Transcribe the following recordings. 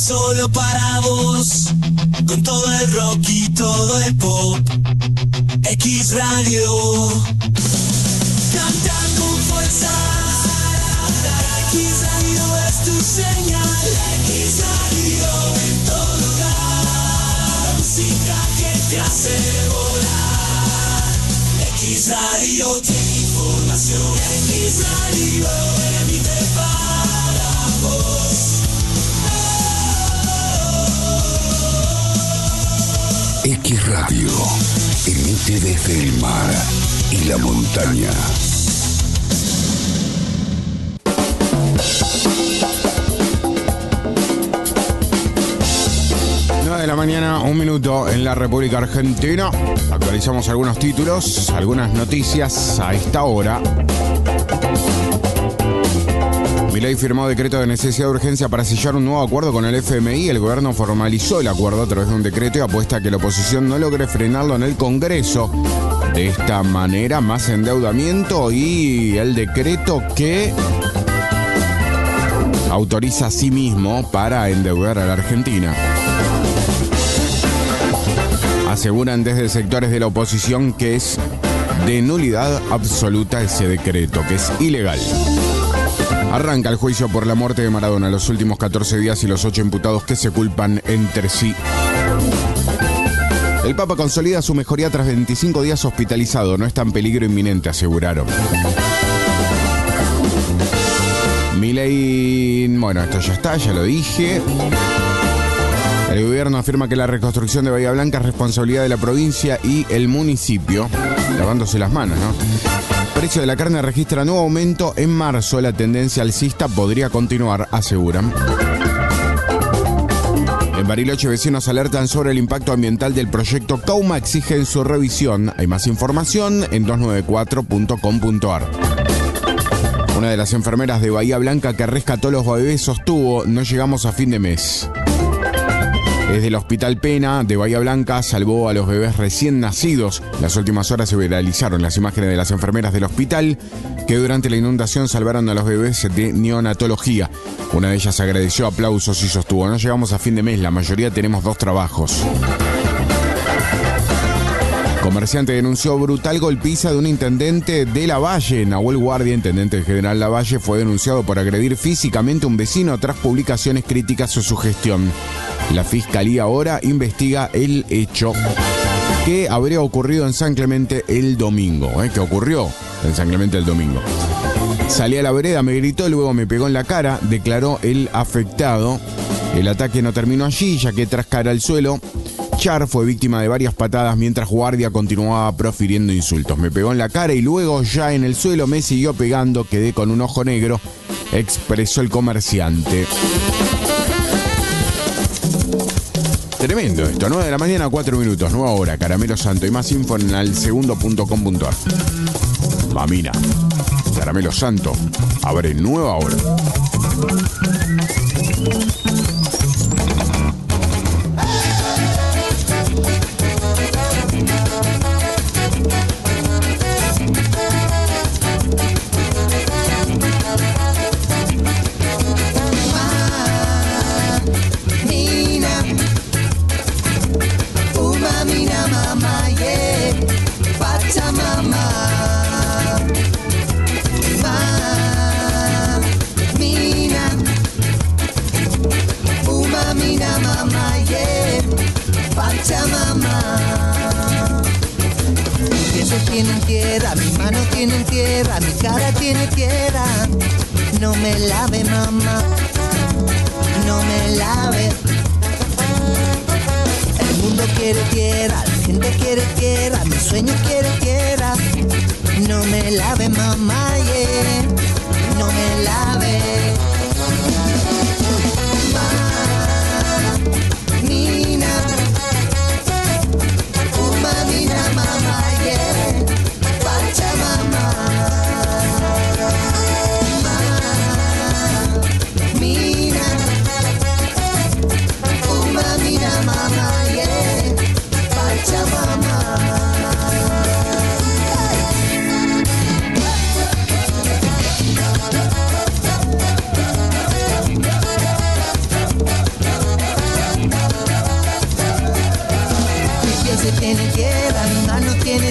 solo para vos, con todo el rock y todo el pop. X Radio, canta con fuerza. X Radio es tu señal. X Radio en todo lugar. Música que te hace volar. X Radio tiene información. X Radio emite para vos. X Radio emite desde el mar y la montaña. De la mañana, 1 minuto en la República Argentina. Actualizamos algunos títulos, algunas noticias a esta hora. Milei firmó decreto de necesidad de urgencia para sellar un nuevo acuerdo con el FMI. El gobierno formalizó el acuerdo a través de un decreto y apuesta a que la oposición no logre frenarlo en el Congreso. De esta manera, más endeudamiento y el decreto que autoriza a sí mismo para endeudar a la Argentina. Aseguran desde sectores de la oposición que es de nulidad absoluta ese decreto, que es ilegal. Arranca el juicio por la muerte de Maradona, los últimos 14 días y los 8 imputados que se culpan entre sí. El Papa consolida su mejoría tras 25 días hospitalizado, no está en peligro inminente, aseguraron. Milei, bueno, esto ya está, ya lo dije. El gobierno afirma que la reconstrucción de Bahía Blanca es responsabilidad de la provincia y el municipio, lavándose las manos, ¿no? El precio de la carne registra nuevo aumento en marzo. La tendencia alcista podría continuar, aseguran. En Bariloche, vecinos alertan sobre el impacto ambiental del proyecto Cauma, exigen su revisión. Hay más información en 294.com.ar. Una de las enfermeras de Bahía Blanca que rescató los bebés sostuvo: no llegamos a fin de mes. Desde el Hospital Pena de Bahía Blanca salvó a los bebés recién nacidos. Las últimas horas se viralizaron las imágenes de las enfermeras del hospital que durante la inundación salvaron a los bebés de neonatología. Una de ellas agradeció aplausos y sostuvo: no llegamos a fin de mes, la mayoría tenemos 2 trabajos. Comerciante denunció brutal golpiza de un intendente de Lavalle. Nahuel Guardia, intendente del General Lavalle, fue denunciado por agredir físicamente a un vecino tras publicaciones críticas a su gestión. La fiscalía ahora investiga el hecho que habría ocurrido en San Clemente el domingo. ¿Qué ocurrió en San Clemente el domingo? Salí a la vereda, me gritó, luego me pegó en la cara, declaró el afectado. El ataque no terminó allí, ya que tras caer al suelo, Char fue víctima de varias patadas mientras Guardia continuaba profiriendo insultos. Me pegó en la cara y luego ya en el suelo me siguió pegando, quedé con un ojo negro, expresó el comerciante. Tremendo esto, 9 de la mañana, 4 minutos, nueva hora, Caramelo Santo y más info en alsegundo.com.ar. Mamina, Caramelo Santo, abre nueva hora. Tienen tierra, mis manos tienen tierra, mi cara tiene tierra. No me lave, mamá, no me lave. El mundo quiere tierra, la gente quiere tierra, mis sueños quieren tierra. No me lave, mamá, yeah, no me lave. Mamina, mamina, mamá, yeah.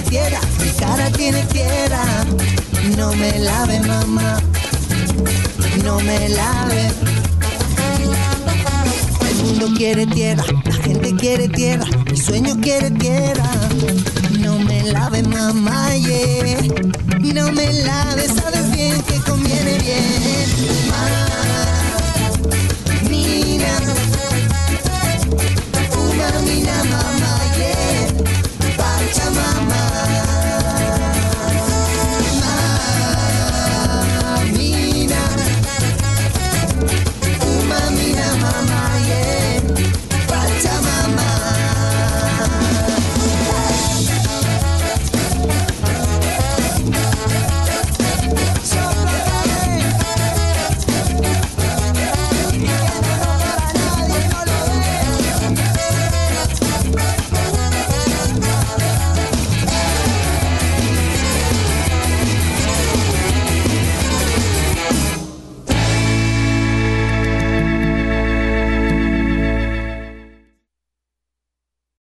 tierra, mi cara tiene tierra. No me lave, mamá, no me lave. El mundo quiere tierra, la gente quiere tierra, mi sueño quiere tierra. No me lave, mamá, yeah. No me lave, sabes bien que conviene bien, mamá.